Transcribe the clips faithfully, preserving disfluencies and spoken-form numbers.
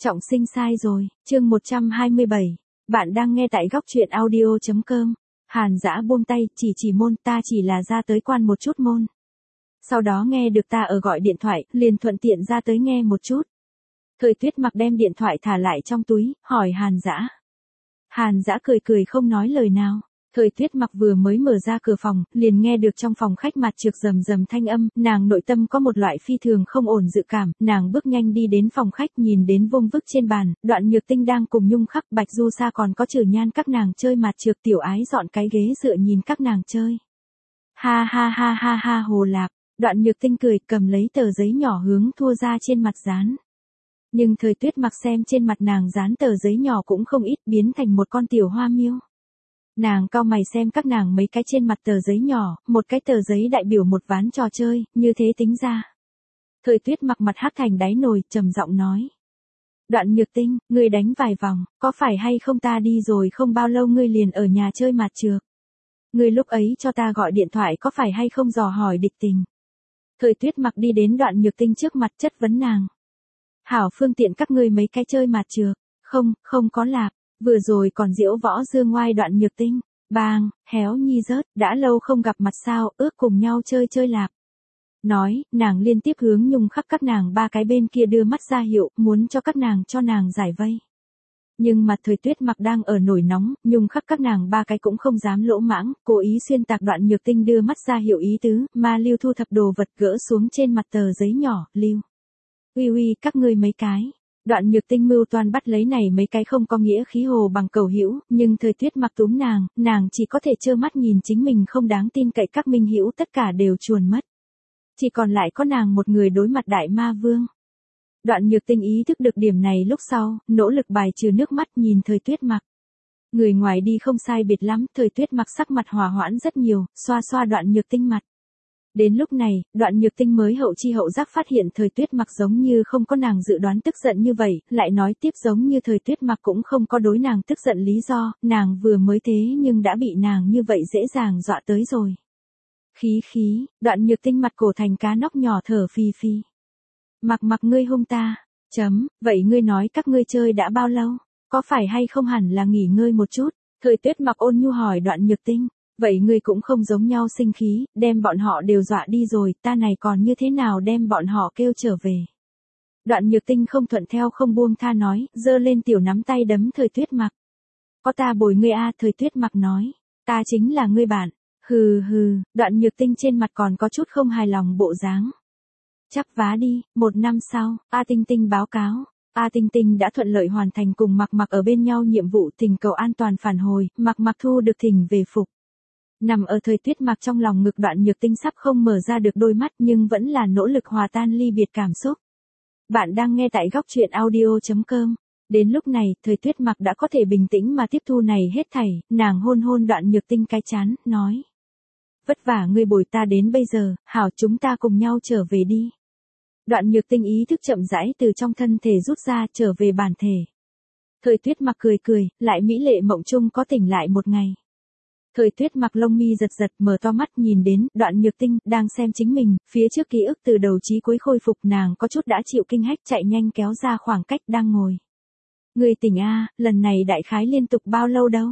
Trọng sinh sai rồi, chương một trăm hai mươi bảy. Bạn đang nghe tại góc truyện audio chấm com. Hàn Dã buông tay, chỉ chỉ môn, ta chỉ là ra tới quan một chút môn. Sau đó nghe được ta ở gọi điện thoại, liền thuận tiện ra tới nghe một chút. Thời Tuyết Mặc đem điện thoại thả lại trong túi, hỏi Hàn Dã. Hàn Dã cười cười không nói lời nào. Thời Tuyết Mặc vừa mới mở ra cửa phòng, liền nghe được trong phòng khách mặt trược rầm rầm thanh âm, nàng nội tâm có một loại phi thường không ổn dự cảm, nàng bước nhanh đi đến phòng khách nhìn đến vung vức trên bàn, Đoạn Nhược Tinh đang cùng Nhung Khắc, Bạch Du Sa còn có Trừ Nhan các nàng chơi mặt trược, Tiểu Ái dọn cái ghế dựa nhìn các nàng chơi. Ha ha ha ha ha hồ lạp, Đoạn Nhược Tinh cười cầm lấy tờ giấy nhỏ hướng thua ra trên mặt dán. Nhưng Thời Tuyết Mặc xem trên mặt nàng dán tờ giấy nhỏ cũng không ít, biến thành một con tiểu hoa miêu. Nàng cau mày xem các nàng mấy cái trên mặt tờ giấy nhỏ, một cái tờ giấy đại biểu một ván trò chơi, như thế tính ra. Thời Tuyết Mặc mặt hắc thành đáy nồi, trầm giọng nói. Đoạn Nhược Tinh, ngươi đánh vài vòng, có phải hay không ta đi rồi không bao lâu ngươi liền ở nhà chơi mặt trược. Ngươi lúc ấy cho ta gọi điện thoại có phải hay không dò hỏi địch tình. Thời Tuyết Mặc đi đến Đoạn Nhược Tinh trước mặt chất vấn nàng. Hảo phương tiện các ngươi mấy cái chơi mặt trược, không, không có lạp. Vừa rồi còn diễu võ dương ngoai Đoạn Nhược Tinh, bang, héo nhi rớt, đã lâu không gặp mặt sao, ước cùng nhau chơi chơi lạp. Nói, nàng liên tiếp hướng Nhung Khắc các nàng ba cái bên kia đưa mắt ra hiệu, muốn cho các nàng cho nàng giải vây. Nhưng mặt Thời Tuyết Mặc đang ở nổi nóng, Nhung Khắc các nàng ba cái cũng không dám lỗ mãng, cố ý xuyên tạc Đoạn Nhược Tinh đưa mắt ra hiệu ý tứ, mà Lưu thu thập đồ vật gỡ xuống trên mặt tờ giấy nhỏ, Lưu. Uy uy các ngươi mấy cái. Đoạn Nhược Tinh mưu toan bắt lấy này mấy cái không có nghĩa khí hồ bằng cầu hữu, nhưng Thời Tuyết Mặc túm nàng, nàng chỉ có thể trơ mắt nhìn chính mình không đáng tin cậy các minh hữu tất cả đều chuồn mất. Chỉ còn lại có nàng một người đối mặt đại ma vương. Đoạn Nhược Tinh ý thức được điểm này lúc sau, nỗ lực bài trừ nước mắt nhìn Thời Tuyết Mặc. Người ngoài đi không sai biệt lắm, Thời Tuyết Mặc sắc mặt hòa hoãn rất nhiều, xoa xoa Đoạn Nhược Tinh mặt. Đến lúc này, Đoạn Nhược Tinh mới hậu chi hậu giác phát hiện Thời Tuyết Mặc giống như không có nàng dự đoán tức giận như vậy, lại nói tiếp giống như Thời Tuyết Mặc cũng không có đối nàng tức giận lý do, nàng vừa mới thế nhưng đã bị nàng như vậy dễ dàng dọa tới rồi. Khí khí, Đoạn Nhược Tinh mặt cổ thành cá nóc nhỏ thở phì phì. Mặc mặc ngươi hung ta, chấm, vậy ngươi nói các ngươi chơi đã bao lâu, có phải hay không hẳn là nghỉ ngơi một chút, Thời Tuyết Mặc ôn nhu hỏi Đoạn Nhược Tinh. Vậy ngươi cũng không giống nhau sinh khí, đem bọn họ đều dọa đi rồi, ta này còn như thế nào đem bọn họ kêu trở về. Đoạn Nhược Tinh không thuận theo không buông tha nói, giơ lên tiểu nắm tay đấm Thời Tuyết Mặc. Có ta bồi ngươi a, Thời Tuyết Mặc nói, ta chính là ngươi bạn, hừ hừ, Đoạn Nhược Tinh trên mặt còn có chút không hài lòng bộ dáng. Chắc vá đi, một năm sau, A Tinh Tinh báo cáo. A Tinh Tinh đã thuận lợi hoàn thành cùng Mặc Mặc ở bên nhau nhiệm vụ thỉnh cầu an toàn phản hồi, Mặc Mặc thu được thỉnh về phục. Nằm ở Thời Tuyết Mặc trong lòng ngực Đoạn Nhược Tinh sắp không mở ra được đôi mắt nhưng vẫn là nỗ lực hòa tan ly biệt cảm xúc. Bạn đang nghe tại góc truyện audio chấm com. Đến lúc này, Thời Tuyết Mặc đã có thể bình tĩnh mà tiếp thu này hết thảy, nàng hôn hôn Đoạn Nhược Tinh cái chán, nói. Vất vả ngươi bồi ta đến bây giờ, hảo chúng ta cùng nhau trở về đi. Đoạn Nhược Tinh ý thức chậm rãi từ trong thân thể rút ra trở về bản thể. Thời Tuyết Mặc cười cười, lại mỹ lệ mộng chung có tỉnh lại một ngày. Thời Tuyết Mặc lông mi giật giật mở to mắt nhìn đến Đoạn Nhược Tinh đang xem chính mình, phía trước ký ức từ đầu chí cuối khôi phục nàng có chút đã chịu kinh hách chạy nhanh kéo ra khoảng cách đang ngồi. Người tỉnh a, lần này đại khái liên tục bao lâu đâu?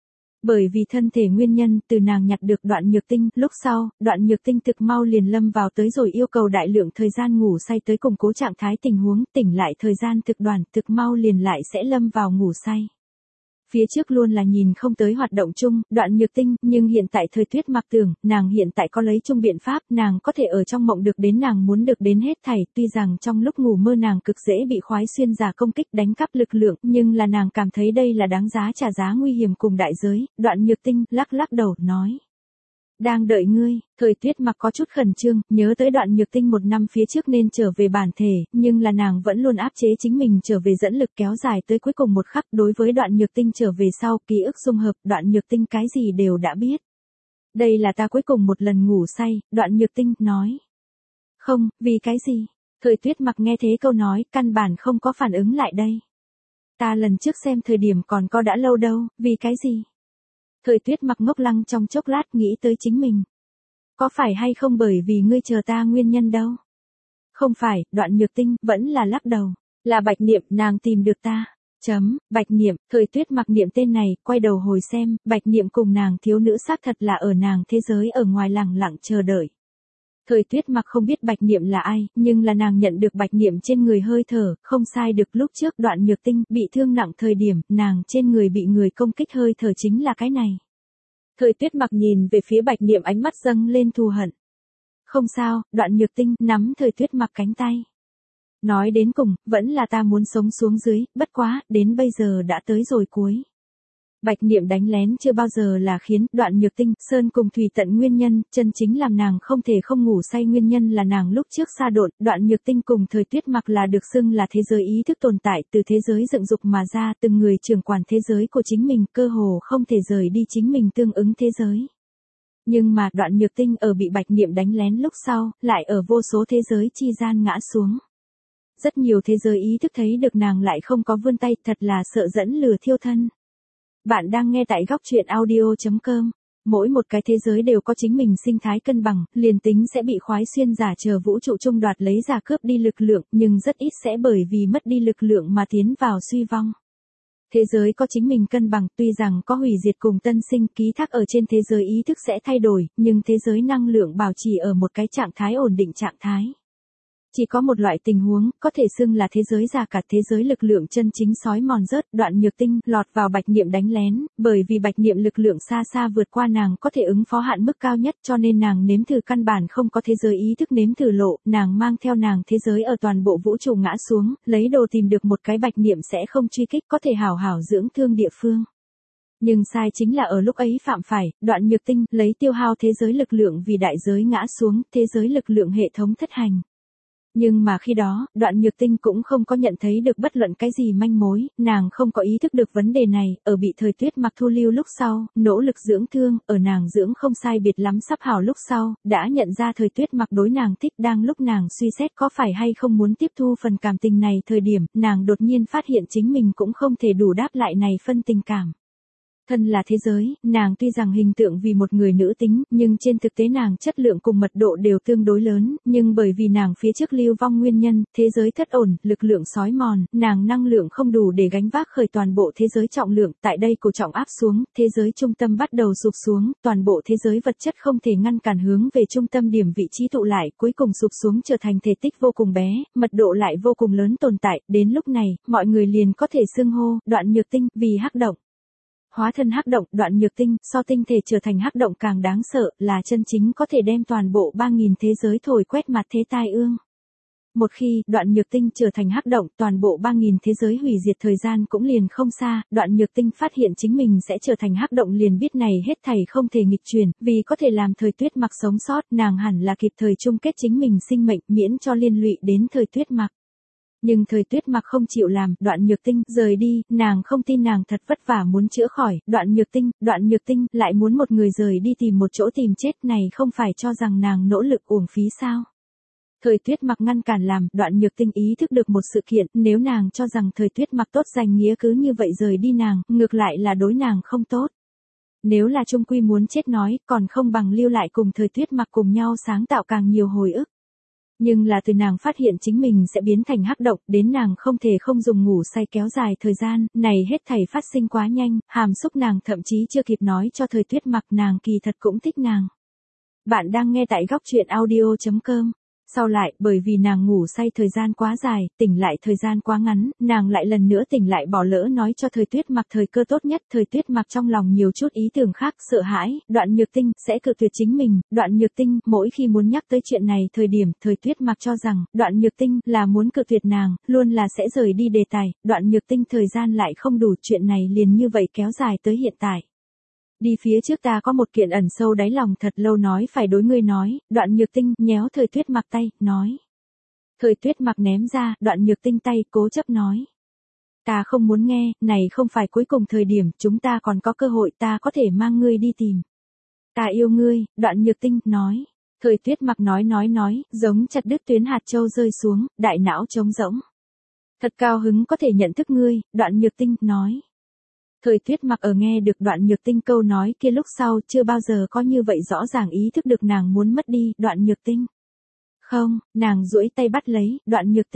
Bởi vì thân thể nguyên nhân từ nàng nhặt được Đoạn Nhược Tinh, lúc sau, Đoạn Nhược Tinh thực mau liền lâm vào tới rồi yêu cầu đại lượng thời gian ngủ say tới củng cố trạng thái tình huống, tỉnh lại thời gian thực đoàn, thực mau liền lại sẽ lâm vào ngủ say. Phía trước luôn là nhìn không tới hoạt động chung, Đoạn Nhược Tinh, nhưng hiện tại Thời Tuyết Mặc tưởng, nàng hiện tại có lấy chung biện pháp, nàng có thể ở trong mộng được đến nàng muốn được đến hết thảy, tuy rằng trong lúc ngủ mơ nàng cực dễ bị khoái xuyên giả công kích đánh cắp lực lượng, nhưng là nàng cảm thấy đây là đáng giá trả giá nguy hiểm cùng đại giới, Đoạn Nhược Tinh, lắc lắc đầu, nói. Đang đợi ngươi, Thời Tuyết Mặc có chút khẩn trương, nhớ tới Đoạn Nhược Tinh một năm phía trước nên trở về bản thể, nhưng là nàng vẫn luôn áp chế chính mình trở về dẫn lực kéo dài tới cuối cùng một khắc đối với Đoạn Nhược Tinh trở về sau ký ức dung hợp, Đoạn Nhược Tinh cái gì đều đã biết. Đây là ta cuối cùng một lần ngủ say, Đoạn Nhược Tinh nói. Không, vì cái gì? Thời Tuyết Mặc nghe thế câu nói, căn bản không có phản ứng lại đây. Ta lần trước xem thời điểm còn có đã lâu đâu, vì cái gì? Thời Tuyết Mặc ngốc lăng trong chốc lát nghĩ tới chính mình. Có phải hay không bởi vì ngươi chờ ta nguyên nhân đâu? Không phải, Đoạn Nhược Tinh, vẫn là lắc đầu. Là Bạch Niệm, nàng tìm được ta. Chấm, Bạch Niệm, Thời Tuyết Mặc niệm tên này, quay đầu hồi xem, Bạch Niệm cùng nàng thiếu nữ xác thật là ở nàng thế giới ở ngoài lẳng lặng chờ đợi. Thời Tuyết Mặc không biết Bạch Niệm là ai, nhưng là nàng nhận được Bạch Niệm trên người hơi thở, không sai được. Lúc trước Đoạn Nhược Tinh bị thương nặng thời điểm, nàng trên người bị người công kích hơi thở chính là cái này. Thời Tuyết Mặc nhìn về phía Bạch Niệm, ánh mắt dâng lên thù hận. Không sao, Đoạn Nhược Tinh nắm Thời Tuyết Mặc cánh tay. Nói đến cùng, vẫn là ta muốn sống xuống dưới, bất quá, đến bây giờ đã tới rồi cuối. Bạch Niệm đánh lén chưa bao giờ là khiến Đoạn Nhược Tinh, Sơn cùng Thủy tận nguyên nhân, chân chính làm nàng không thể không ngủ say nguyên nhân là nàng lúc trước xa độn. Đoạn Nhược Tinh cùng Thời Tuyết Mặc là được xưng là thế giới ý thức tồn tại, từ thế giới dựng dục mà ra, từng người trưởng quản thế giới của chính mình, cơ hồ không thể rời đi chính mình tương ứng thế giới. Nhưng mà Đoạn Nhược Tinh ở bị Bạch Niệm đánh lén lúc sau, lại ở vô số thế giới chi gian ngã xuống. Rất nhiều thế giới ý thức thấy được nàng lại không có vươn tay, thật là sợ dẫn lừa thiêu thân. Bạn đang nghe tại góc truyện audio chấm com. Mỗi một cái thế giới đều có chính mình sinh thái cân bằng, liền tính sẽ bị khoái xuyên giả chờ vũ trụ trung đoạt lấy giả cướp đi lực lượng, nhưng rất ít sẽ bởi vì mất đi lực lượng mà tiến vào suy vong. Thế giới có chính mình cân bằng, tuy rằng có hủy diệt cùng tân sinh, ký thác ở trên thế giới ý thức sẽ thay đổi, nhưng thế giới năng lượng bảo trì ở một cái trạng thái ổn định trạng thái. Chỉ có một loại tình huống, có thể xưng là thế giới già cả, thế giới lực lượng chân chính sói mòn rớt. Đoạn Nhược Tinh lọt vào Bạch Niệm đánh lén, bởi vì Bạch Niệm lực lượng xa xa vượt qua nàng có thể ứng phó hạn mức cao nhất, cho nên nàng nếm thử căn bản không có thế giới ý thức nếm thử lộ, nàng mang theo nàng thế giới ở toàn bộ vũ trụ ngã xuống, lấy đồ tìm được một cái Bạch Niệm sẽ không truy kích, có thể hảo hảo dưỡng thương địa phương. Nhưng sai chính là ở lúc ấy phạm phải, Đoạn Nhược Tinh lấy tiêu hao thế giới lực lượng vì đại giới ngã xuống, thế giới lực lượng hệ thống thất hành. Nhưng mà khi đó, Đoạn Nhược Tinh cũng không có nhận thấy được bất luận cái gì manh mối, nàng không có ý thức được vấn đề này, ở bị Thời Tuyết Mặc thu lưu lúc sau, nỗ lực dưỡng thương, ở nàng dưỡng không sai biệt lắm sắp hảo lúc sau, đã nhận ra Thời Tuyết Mặc đối nàng thích. Đang lúc nàng suy xét có phải hay không muốn tiếp thu phần cảm tình này thời điểm, nàng đột nhiên phát hiện chính mình cũng không thể đủ đáp lại này phân tình cảm. Thân là thế giới, nàng tuy rằng hình tượng vì một người nữ tính, nhưng trên thực tế nàng chất lượng cùng mật độ đều tương đối lớn, nhưng bởi vì nàng phía trước lưu vong nguyên nhân, thế giới thất ổn, lực lượng sói mòn, nàng năng lượng không đủ để gánh vác khởi toàn bộ thế giới trọng lượng, tại đây cổ trọng áp xuống, thế giới trung tâm bắt đầu sụp xuống, toàn bộ thế giới vật chất không thể ngăn cản hướng về trung tâm điểm vị trí tụ lại, cuối cùng sụp xuống trở thành thể tích vô cùng bé, mật độ lại vô cùng lớn tồn tại. Đến lúc này, mọi người liền có thể xưng hô Đoạn Nhược Tinh vì hắc động. Hóa thân hắc động. Đoạn Nhược Tinh so tinh thể trở thành hắc động càng đáng sợ, là chân chính có thể đem toàn bộ ba nghìn thế giới thổi quét mặt thế tai ương. Một khi Đoạn Nhược Tinh trở thành hắc động, toàn bộ ba nghìn thế giới hủy diệt thời gian cũng liền không xa. Đoạn Nhược Tinh phát hiện chính mình sẽ trở thành hắc động liền biết này hết thảy không thể nghịch chuyển, vì có thể làm Thời Tuyết Mặc sống sót, nàng hẳn là kịp thời chung kết chính mình sinh mệnh, miễn cho liên lụy đến Thời Tuyết Mặc. Nhưng Thời Tuyết Mặc không chịu làm, Đoạn Nhược Tinh rời đi, nàng không tin nàng thật vất vả muốn chữa khỏi. Đoạn Nhược Tinh, Đoạn Nhược Tinh lại muốn một người rời đi tìm một chỗ tìm chết, này không phải cho rằng nàng nỗ lực uổng phí sao? Thời Tuyết Mặc ngăn cản làm, Đoạn Nhược Tinh ý thức được một sự kiện, nếu nàng cho rằng Thời Tuyết Mặc tốt danh nghĩa cứ như vậy rời đi nàng, ngược lại là đối nàng không tốt. Nếu là chung quy muốn chết nói, còn không bằng lưu lại cùng Thời Tuyết Mặc cùng nhau sáng tạo càng nhiều hồi ức. Nhưng là từ nàng phát hiện chính mình sẽ biến thành hắc động, đến nàng không thể không dùng ngủ say kéo dài thời gian, này hết thảy phát sinh quá nhanh, hàm xúc nàng thậm chí chưa kịp nói cho Thời Tuyết Mặc nàng kỳ thật cũng thích nàng. Bạn đang nghe tại góc truyện audio chấm com. Sau lại, bởi vì nàng ngủ say thời gian quá dài, tỉnh lại thời gian quá ngắn, nàng lại lần nữa tỉnh lại bỏ lỡ nói cho Thời Tuyết Mặc thời cơ tốt nhất. Thời Tuyết Mặc trong lòng nhiều chút ý tưởng khác, sợ hãi, Đoạn Nhược Tinh sẽ cự tuyệt chính mình. Đoạn Nhược Tinh, mỗi khi muốn nhắc tới chuyện này thời điểm, Thời Tuyết Mặc cho rằng, Đoạn Nhược Tinh là muốn cự tuyệt nàng, luôn là sẽ rời đi đề tài. Đoạn Nhược Tinh thời gian lại không đủ, chuyện này liền như vậy kéo dài tới hiện tại. Đi phía trước ta có một kiện ẩn sâu đáy lòng thật lâu nói phải đối ngươi nói. Đoạn Nhược Tinh nhéo Thời Tuyết Mặc tay, nói. Thời Tuyết Mặc ném ra, Đoạn Nhược Tinh tay, cố chấp nói. Ta không muốn nghe, này không phải cuối cùng thời điểm, chúng ta còn có cơ hội, ta có thể mang ngươi đi tìm. Ta yêu ngươi, Đoạn Nhược Tinh nói. Thời Tuyết Mặc nói nói nói, giống chặt đứt tuyến hạt châu rơi xuống, đại não trống rỗng. Thật cao hứng có thể nhận thức ngươi, Đoạn Nhược Tinh nói. Thời Tuyết Mặc ở nghe được Đoạn Nhược Tinh câu nói kia lúc sau, chưa bao giờ có như vậy rõ ràng ý thức được nàng muốn mất đi Đoạn Nhược Tinh. Không, nàng duỗi tay bắt lấy Đoạn Nhược Tinh.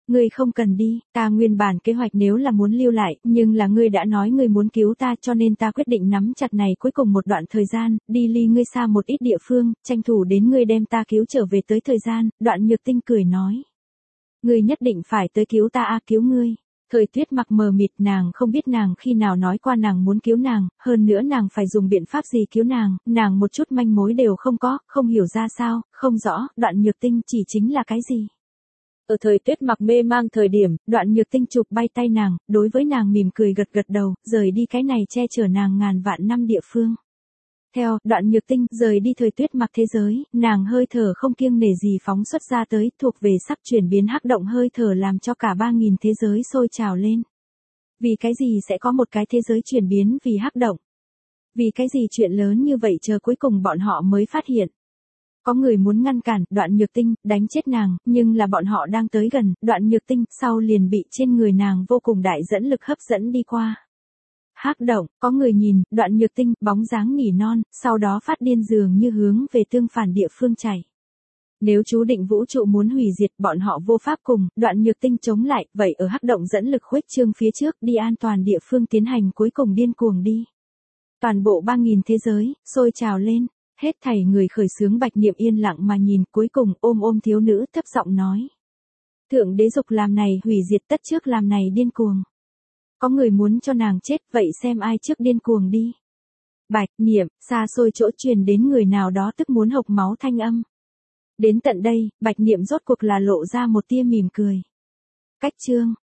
Ngươi không cần đi, ta nguyên bản kế hoạch nếu là muốn lưu lại, nhưng là ngươi đã nói ngươi muốn cứu ta cho nên ta quyết định nắm chặt này cuối cùng một đoạn thời gian, đi ly ngươi xa một ít địa phương, tranh thủ đến ngươi đem ta cứu trở về tới thời gian, Đoạn Nhược Tinh cười nói. Ngươi nhất định phải tới cứu ta a cứu ngươi. Thời Tuyết Mặc mờ mịt, nàng không biết nàng khi nào nói qua nàng muốn cứu nàng, hơn nữa nàng phải dùng biện pháp gì cứu nàng, nàng một chút manh mối đều không có, không hiểu ra sao, không rõ, Đoạn Nhược Tinh chỉ chính là cái gì. Ở Thời Tuyết Mặc mê mang thời điểm, Đoạn Nhược Tinh chụp bay tay nàng, đối với nàng mỉm cười gật gật đầu, rời đi cái này che chở nàng ngàn vạn năm địa phương. Theo, Đoạn Nhược Tinh rời đi Thời Tuyết Mặc thế giới, nàng hơi thở không kiêng nể gì phóng xuất ra tới, thuộc về sắp chuyển biến hắc động hơi thở làm cho cả ba nghìn thế giới sôi trào lên. Vì cái gì sẽ có một cái thế giới chuyển biến vì hắc động? Vì cái gì chuyện lớn như vậy chờ cuối cùng bọn họ mới phát hiện? Có người muốn ngăn cản, Đoạn Nhược Tinh, đánh chết nàng, nhưng là bọn họ đang tới gần, Đoạn Nhược Tinh, sau liền bị trên người nàng vô cùng đại dẫn lực hấp dẫn đi qua. Hắc động, có người nhìn, Đoạn Nhược Tinh, bóng dáng nỉ non, sau đó phát điên dường như hướng về tương phản địa phương chảy. Nếu chú định vũ trụ muốn hủy diệt, bọn họ vô pháp cùng, Đoạn Nhược Tinh chống lại, vậy ở hắc động dẫn lực khuếch trương phía trước, đi an toàn địa phương tiến hành cuối cùng điên cuồng đi. Toàn bộ ba nghìn thế giới, sôi trào lên, hết thảy người khởi xướng Bạch Niệm yên lặng mà nhìn, cuối cùng ôm ôm thiếu nữ thấp giọng nói. Thượng đế dục làm này hủy diệt, tất trước làm này điên cuồng. Có người muốn cho nàng chết, vậy xem ai trước điên cuồng đi. Bạch Niệm, xa xôi chỗ truyền đến người nào đó tức muốn hộc máu thanh âm. Đến tận đây, Bạch Niệm rốt cuộc là lộ ra một tia mỉm cười. Cách chương